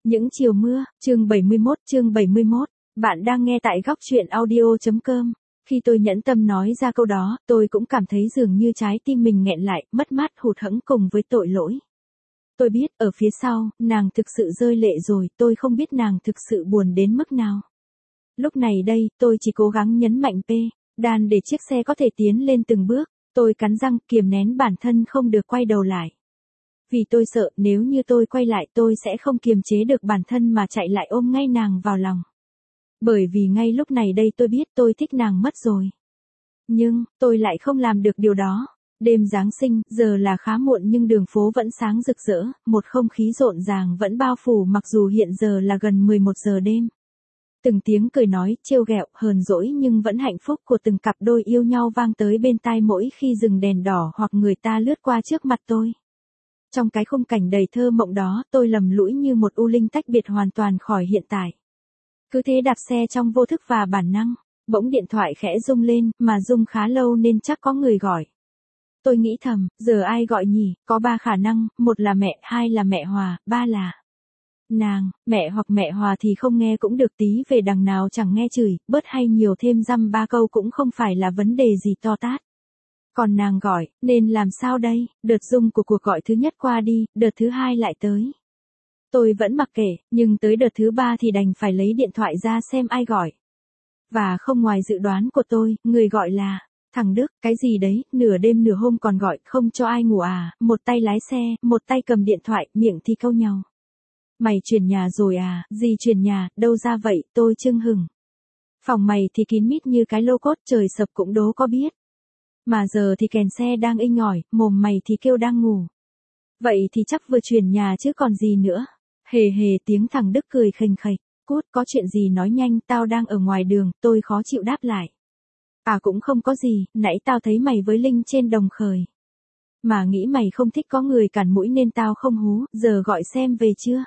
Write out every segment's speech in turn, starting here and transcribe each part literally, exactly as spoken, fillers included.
Những chiều mưa, chương bảy mươi mốt, chương bảy mươi mốt. Bạn đang nghe tại góc truyện audio chấm com. Khi tôi nhẫn tâm nói ra câu đó, tôi cũng cảm thấy dường như trái tim mình nghẹn lại, mất mát hụt hẫng cùng với tội lỗi. Tôi biết, ở phía sau, nàng thực sự rơi lệ rồi, tôi không biết nàng thực sự buồn đến mức nào. Lúc này đây, tôi chỉ cố gắng nhấn mạnh P, đàn để chiếc xe có thể tiến lên từng bước. Tôi cắn răng, kiềm nén bản thân không được quay đầu lại. Vì tôi sợ nếu như tôi quay lại tôi sẽ không kiềm chế được bản thân mà chạy lại ôm ngay nàng vào lòng. Bởi vì ngay lúc này đây tôi biết tôi thích nàng mất rồi. Nhưng, tôi lại không làm được điều đó. Đêm Giáng sinh, giờ là khá muộn nhưng đường phố vẫn sáng rực rỡ, một không khí rộn ràng vẫn bao phủ mặc dù hiện giờ là gần mười một giờ đêm. Từng tiếng cười nói, trêu ghẹo, hờn dỗi nhưng vẫn hạnh phúc của từng cặp đôi yêu nhau vang tới bên tai mỗi khi dừng đèn đỏ hoặc người ta lướt qua trước mặt tôi. Trong cái khung cảnh đầy thơ mộng đó, tôi lầm lũi như một u linh tách biệt hoàn toàn khỏi hiện tại. Cứ thế đạp xe trong vô thức và bản năng, bỗng điện thoại khẽ rung lên, mà rung khá lâu nên chắc có người gọi. Tôi nghĩ thầm, giờ ai gọi nhỉ, có ba khả năng, một là mẹ, hai là mẹ Hòa, ba là nàng. Mẹ hoặc mẹ Hòa thì không nghe cũng được, tí về đằng nào chẳng nghe chửi, bớt hay nhiều thêm dăm ba câu cũng không phải là vấn đề gì to tát. Còn nàng gọi, nên làm sao đây, đợt rung của cuộc gọi thứ nhất qua đi, đợt thứ hai lại tới. Tôi vẫn mặc kệ, nhưng tới đợt thứ ba thì đành phải lấy điện thoại ra xem ai gọi. Và không ngoài dự đoán của tôi, người gọi là thằng Đức. Cái gì đấy, nửa đêm nửa hôm còn gọi, không cho ai ngủ à, một tay lái xe, một tay cầm điện thoại, miệng thì câu nhau. Mày chuyển nhà rồi à, gì chuyển nhà, đâu ra vậy, tôi chưng hửng. Phòng mày thì kín mít như cái lô cốt, trời sập cũng đố có biết. Mà giờ thì kèn xe đang inh ỏi, mồm mày thì kêu đang ngủ. Vậy thì chắc vừa chuyển nhà chứ còn gì nữa. Hề hề tiếng thằng Đức cười khềnh khệch. Cút, có chuyện gì nói nhanh, tao đang ở ngoài đường, tôi khó chịu đáp lại. À cũng không có gì, nãy tao thấy mày với Linh trên đồng khởi. Mà nghĩ mày không thích có người cản mũi nên tao không hú, giờ gọi xem về chưa.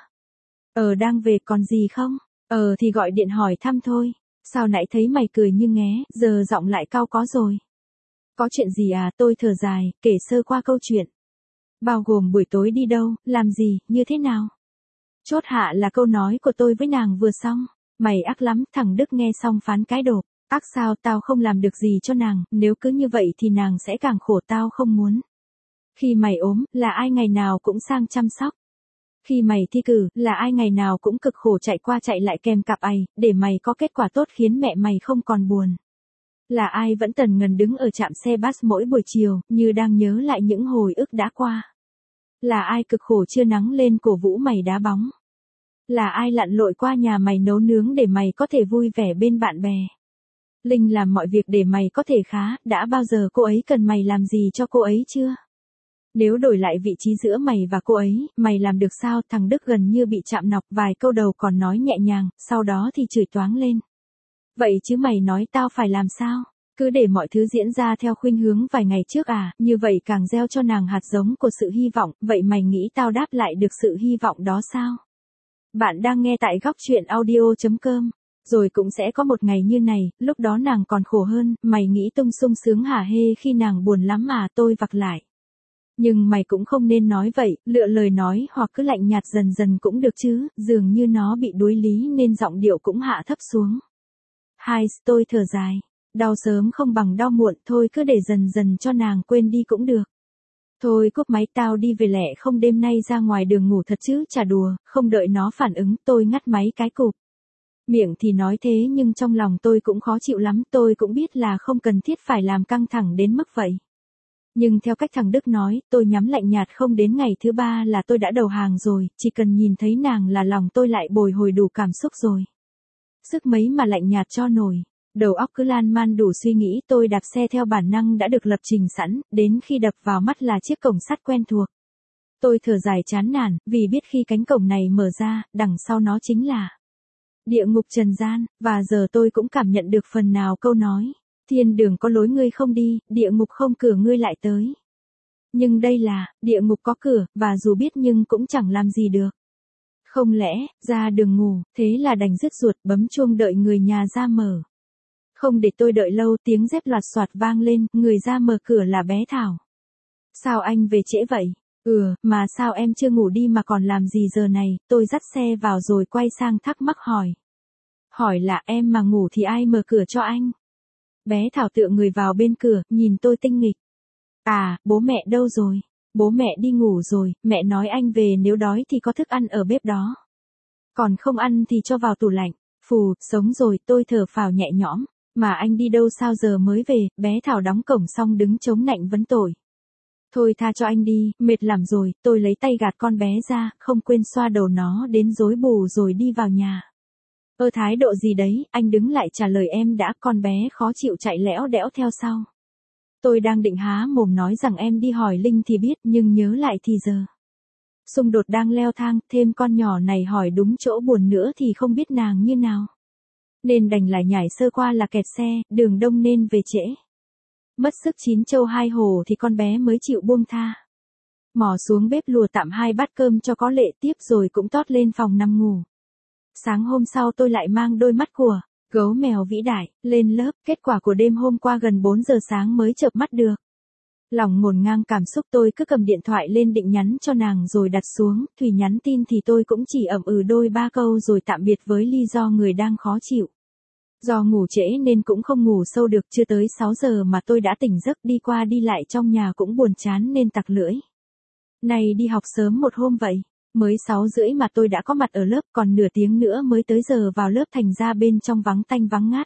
Ờ đang về, còn gì không? Ờ thì gọi điện hỏi thăm thôi. Sao nãy thấy mày cười như nghé, giờ giọng lại cau có rồi. Có chuyện gì à, tôi thở dài, kể sơ qua câu chuyện. Bao gồm buổi tối đi đâu, làm gì, như thế nào. Chốt hạ là câu nói của tôi với nàng vừa xong. Mày ác lắm, thằng Đức nghe xong phán cái đột. Ác sao, tao không làm được gì cho nàng, nếu cứ như vậy thì nàng sẽ càng khổ, tao không muốn. Khi mày ốm, là ai ngày nào cũng sang chăm sóc. Khi mày thi cử, là ai ngày nào cũng cực khổ chạy qua chạy lại kèm cặp ày, để mày có kết quả tốt khiến mẹ mày không còn buồn. Là ai vẫn tần ngần đứng ở trạm xe bus mỗi buổi chiều, như đang nhớ lại những hồi ức đã qua. Là ai cực khổ trưa nắng lên cổ vũ mày đá bóng. Là ai lặn lội qua nhà mày nấu nướng để mày có thể vui vẻ bên bạn bè. Linh làm mọi việc để mày có thể khá, đã bao giờ cô ấy cần mày làm gì cho cô ấy chưa? Nếu đổi lại vị trí giữa mày và cô ấy, mày làm được sao? Thằng Đức gần như bị chạm nọc, vài câu đầu còn nói nhẹ nhàng, sau đó thì chửi toáng lên. Vậy chứ mày nói tao phải làm sao? Cứ để mọi thứ diễn ra theo khuynh hướng vài ngày trước à, như vậy càng gieo cho nàng hạt giống của sự hy vọng, vậy mày nghĩ tao đáp lại được sự hy vọng đó sao? Bạn đang nghe tại góc truyện audio chấm com. Rồi cũng sẽ có một ngày như này, lúc đó nàng còn khổ hơn, mày nghĩ tung sung sướng hả hê khi nàng buồn lắm à, tôi vặc lại. Nhưng mày cũng không nên nói vậy, lựa lời nói hoặc cứ lạnh nhạt dần dần cũng được chứ, dường như nó bị đuối lý nên giọng điệu cũng hạ thấp xuống. Hai, tôi thở dài. Đau sớm không bằng đau muộn, thôi cứ để dần dần cho nàng quên đi cũng được. Thôi cúp máy, tao đi về lẹ, không đêm nay ra ngoài đường ngủ thật chứ, chả đùa. Không đợi nó phản ứng, tôi ngắt máy cái cụp. Miệng thì nói thế nhưng trong lòng tôi cũng khó chịu lắm, tôi cũng biết là không cần thiết phải làm căng thẳng đến mức vậy. Nhưng theo cách thằng Đức nói, tôi nhắm lạnh nhạt, không đến ngày thứ ba là tôi đã đầu hàng rồi, chỉ cần nhìn thấy nàng là lòng tôi lại bồi hồi đủ cảm xúc rồi. Sức mấy mà lạnh nhạt cho nổi. Đầu óc cứ lan man đủ suy nghĩ, tôi đạp xe theo bản năng đã được lập trình sẵn, đến khi đập vào mắt là chiếc cổng sắt quen thuộc. Tôi thở dài chán nản, vì biết khi cánh cổng này mở ra, đằng sau nó chính là địa ngục trần gian, và giờ tôi cũng cảm nhận được phần nào câu nói, thiên đường có lối ngươi không đi, địa ngục không cửa ngươi lại tới. Nhưng đây là, địa ngục có cửa, và dù biết nhưng cũng chẳng làm gì được. Không lẽ, ra đường ngủ, thế là đành dứt ruột bấm chuông đợi người nhà ra mở. Không để tôi đợi lâu, tiếng dép loạt soạt vang lên, người ra mở cửa là bé Thảo. Sao anh về trễ vậy? Ừ, mà sao em chưa ngủ đi mà còn làm gì giờ này, tôi dắt xe vào rồi quay sang thắc mắc hỏi. Hỏi là em mà ngủ thì ai mở cửa cho anh? Bé Thảo tựa người vào bên cửa, nhìn tôi tinh nghịch. À, bố mẹ đâu rồi? Bố mẹ đi ngủ rồi, mẹ nói anh về nếu đói thì có thức ăn ở bếp đó. Còn không ăn thì cho vào tủ lạnh. Phù, sống rồi, tôi thở phào nhẹ nhõm. Mà anh đi đâu sao giờ mới về? Bé Thảo đóng cổng xong đứng chống nạnh vấn tội. Thôi tha cho anh đi, mệt lắm rồi, tôi lấy tay gạt con bé ra, không quên xoa đầu nó đến rối bù rồi đi vào nhà. Ơ thái độ gì đấy, anh đứng lại trả lời em đã, con bé khó chịu chạy lẽo đẽo theo sau. Tôi đang định há mồm nói rằng em đi hỏi Linh thì biết, nhưng nhớ lại thì giờ. Xung đột đang leo thang, thêm con nhỏ này hỏi đúng chỗ buồn nữa thì không biết nàng như nào. Nên đành lại nhảy sơ qua là kẹt xe, đường đông nên về trễ. Mất sức chín châu hai hồ thì con bé mới chịu buông tha. Mò xuống bếp lùa tạm hai bát cơm cho có lệ tiếp rồi cũng tót lên phòng nằm ngủ. Sáng hôm sau tôi lại mang đôi mắt của gấu mèo vĩ đại lên lớp, kết quả của đêm hôm qua gần bốn giờ sáng mới chợp mắt được. Lòng ngổn ngang cảm xúc tôi cứ cầm điện thoại lên định nhắn cho nàng rồi đặt xuống, Thùy nhắn tin thì tôi cũng chỉ ậm ừ đôi ba câu rồi tạm biệt với lý do người đang khó chịu. Do ngủ trễ nên cũng không ngủ sâu được, chưa tới sáu giờ mà tôi đã tỉnh giấc, đi qua đi lại trong nhà cũng buồn chán nên tặc lưỡi. Này đi học sớm một hôm vậy, mới sáu rưỡi mà tôi đã có mặt ở lớp, còn nửa tiếng nữa mới tới giờ vào lớp thành ra bên trong vắng tanh vắng ngắt.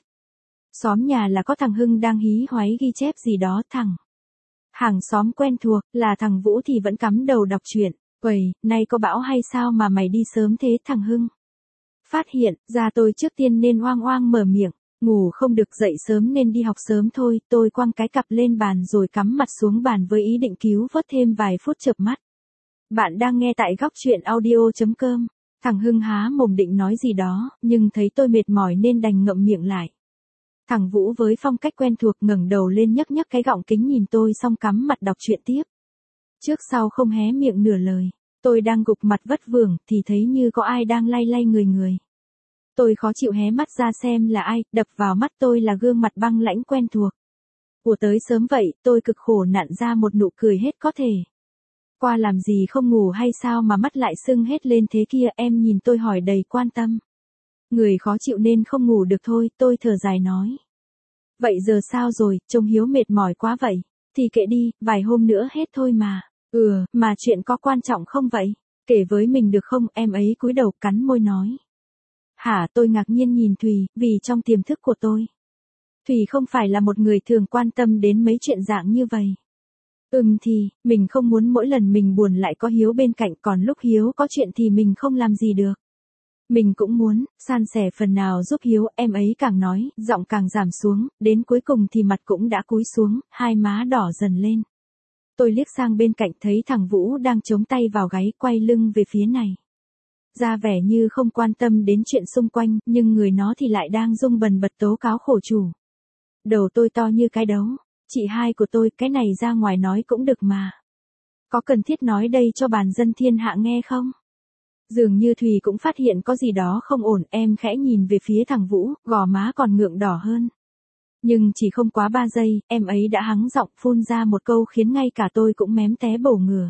Xóm nhà là có thằng Hưng đang hí hoáy ghi chép gì đó, thằng hàng xóm quen thuộc, là thằng Vũ thì vẫn cắm đầu đọc truyện. Uầy, nay có bão hay sao mà mày đi sớm thế thằng Hưng? Phát hiện ra tôi trước tiên nên oang oang mở miệng, ngủ không được dậy sớm nên đi học sớm thôi, tôi quăng cái cặp lên bàn rồi cắm mặt xuống bàn với ý định cứu vớt thêm vài phút chợp mắt. Bạn đang nghe tại góc truyện audio chấm com. Thằng Hưng há mồm định nói gì đó, nhưng thấy tôi mệt mỏi nên đành ngậm miệng lại. Thằng Vũ với phong cách quen thuộc ngẩng đầu lên nhấc nhấc cái gọng kính nhìn tôi xong cắm mặt đọc truyện tiếp. Trước sau không hé miệng nửa lời, tôi đang gục mặt vất vưởng thì thấy như có ai đang lay lay người người. Tôi khó chịu hé mắt ra xem là ai, đập vào mắt tôi là gương mặt băng lãnh quen thuộc. Ủa tới sớm vậy, tôi cực khổ nặn ra một nụ cười hết có thể. Qua làm gì không ngủ hay sao mà mắt lại sưng hết lên thế kia, em nhìn tôi hỏi đầy quan tâm. Người khó chịu nên không ngủ được thôi, tôi thở dài nói. Vậy giờ sao rồi, trông Hiếu mệt mỏi quá vậy, thì kệ đi, vài hôm nữa hết thôi mà. Ừ, mà chuyện có quan trọng không vậy? Kể với mình được không? Em ấy cúi đầu cắn môi nói. Hả, tôi ngạc nhiên nhìn Thùy, vì trong tiềm thức của tôi, Thùy không phải là một người thường quan tâm đến mấy chuyện dạng như vậy. Ừm thì, mình không muốn mỗi lần mình buồn lại có Hiếu bên cạnh, còn lúc Hiếu có chuyện thì mình không làm gì được. Mình cũng muốn, san sẻ phần nào giúp Hiếu, em ấy càng nói, giọng càng giảm xuống, đến cuối cùng thì mặt cũng đã cúi xuống, hai má đỏ dần lên. Tôi liếc sang bên cạnh thấy thằng Vũ đang chống tay vào gáy quay lưng về phía này. Ra vẻ như không quan tâm đến chuyện xung quanh, nhưng người nó thì lại đang rung bần bật tố cáo khổ chủ. Đầu tôi to như cái đấu. Chị hai của tôi, cái này ra ngoài nói cũng được mà. Có cần thiết nói đây cho bàn dân thiên hạ nghe không? Dường như Thùy cũng phát hiện có gì đó không ổn, em khẽ nhìn về phía thằng Vũ, gò má còn ngượng đỏ hơn. Nhưng chỉ không quá ba giây, em ấy đã hắng giọng phun ra một câu khiến ngay cả tôi cũng mém té bổ ngửa.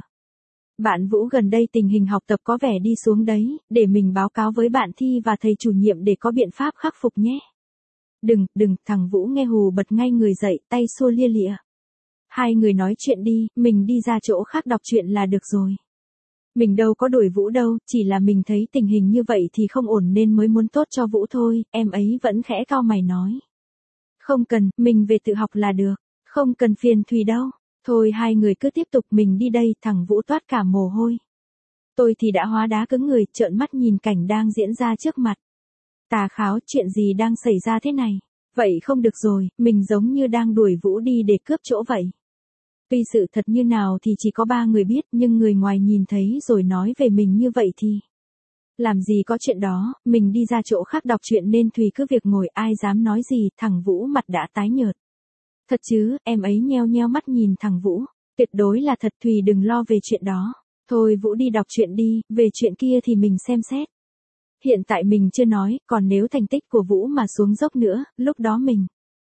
Bạn Vũ gần đây tình hình học tập có vẻ đi xuống đấy, để mình báo cáo với bạn Thi và thầy chủ nhiệm để có biện pháp khắc phục nhé. Đừng, đừng, thằng Vũ nghe hù bật ngay người dậy, tay xua lia lịa. Hai người nói chuyện đi, mình đi ra chỗ khác đọc truyện là được rồi. Mình đâu có đuổi Vũ đâu, chỉ là mình thấy tình hình như vậy thì không ổn nên mới muốn tốt cho Vũ thôi, em ấy vẫn khẽ cau mày nói. Không cần, mình về tự học là được, không cần phiền Thùy đâu. Thôi hai người cứ tiếp tục, mình đi đây, thằng Vũ toát cả mồ hôi. Tôi thì đã hóa đá cứng người, trợn mắt nhìn cảnh đang diễn ra trước mặt. Tà Kháo, chuyện gì đang xảy ra thế này? Vậy không được rồi, mình giống như đang đuổi Vũ đi để cướp chỗ vậy. Tuy sự thật như nào thì chỉ có ba người biết, nhưng người ngoài nhìn thấy rồi nói về mình như vậy thì làm gì có chuyện đó, mình đi ra chỗ khác đọc truyện nên Thùy cứ việc ngồi, ai dám nói gì, thằng Vũ mặt đã tái nhợt. Thật chứ, em ấy nheo nheo mắt nhìn thằng Vũ, tuyệt đối là thật, Thùy đừng lo về chuyện đó. Thôi Vũ đi đọc truyện đi, về chuyện kia thì mình xem xét. Hiện tại mình chưa nói, còn nếu thành tích của Vũ mà xuống dốc nữa, lúc đó mình.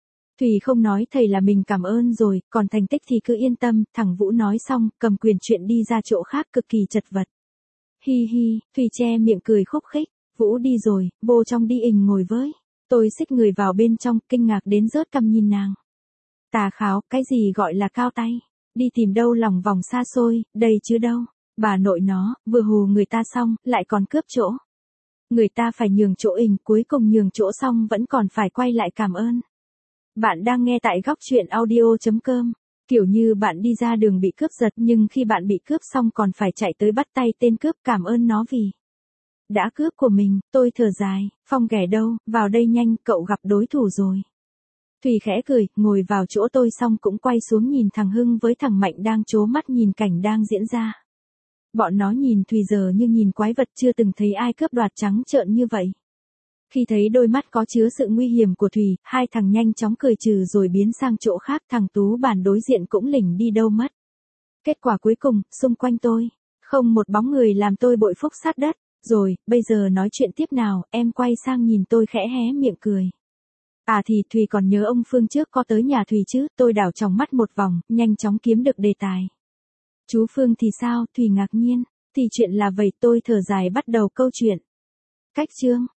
Thùy không nói thầy là mình cảm ơn rồi, còn thành tích thì cứ yên tâm, thằng Vũ nói xong, cầm quyền chuyện đi ra chỗ khác cực kỳ chật vật. Hi hi, Thùy che miệng cười khúc khích, Vũ đi rồi, vô trong đi ình ngồi với. Tôi xích người vào bên trong, kinh ngạc đến rớt cằm nhìn nàng. Tà Kháo, cái gì gọi là cao tay? Đi tìm đâu lòng vòng xa xôi, đây chứ đâu. Bà nội nó, vừa hù người ta xong, lại còn cướp chỗ. Người ta phải nhường chỗ ình, cuối cùng nhường chỗ xong vẫn còn phải quay lại cảm ơn. Bạn đang nghe tại góc chuyện audio chấm com. Kiểu như bạn đi ra đường bị cướp giật nhưng khi bạn bị cướp xong còn phải chạy tới bắt tay tên cướp cảm ơn nó vì đã cướp của mình. Tôi thở dài, Phong ghẻ đâu, vào đây nhanh, cậu gặp đối thủ rồi. Thùy khẽ cười, ngồi vào chỗ tôi xong cũng quay xuống nhìn thằng Hưng với thằng Mạnh đang trố mắt nhìn cảnh đang diễn ra. Bọn nó nhìn Thùy giờ như nhìn quái vật, chưa từng thấy ai cướp đoạt trắng trợn như vậy. Khi thấy đôi mắt có chứa sự nguy hiểm của Thùy, hai thằng nhanh chóng cười trừ rồi biến sang chỗ khác, thằng Tú bàn đối diện cũng lỉnh đi đâu mất. Kết quả cuối cùng, xung quanh tôi, không một bóng người làm tôi bội phúc sát đất. Rồi, bây giờ nói chuyện tiếp nào, em quay sang nhìn tôi khẽ hé miệng cười. À thì Thùy còn nhớ ông Phương trước có tới nhà Thùy chứ, tôi đảo tròng mắt một vòng, nhanh chóng kiếm được đề tài. Chú Phương thì sao, Thùy ngạc nhiên, thì chuyện là vậy, tôi thở dài bắt đầu câu chuyện. Cách chương.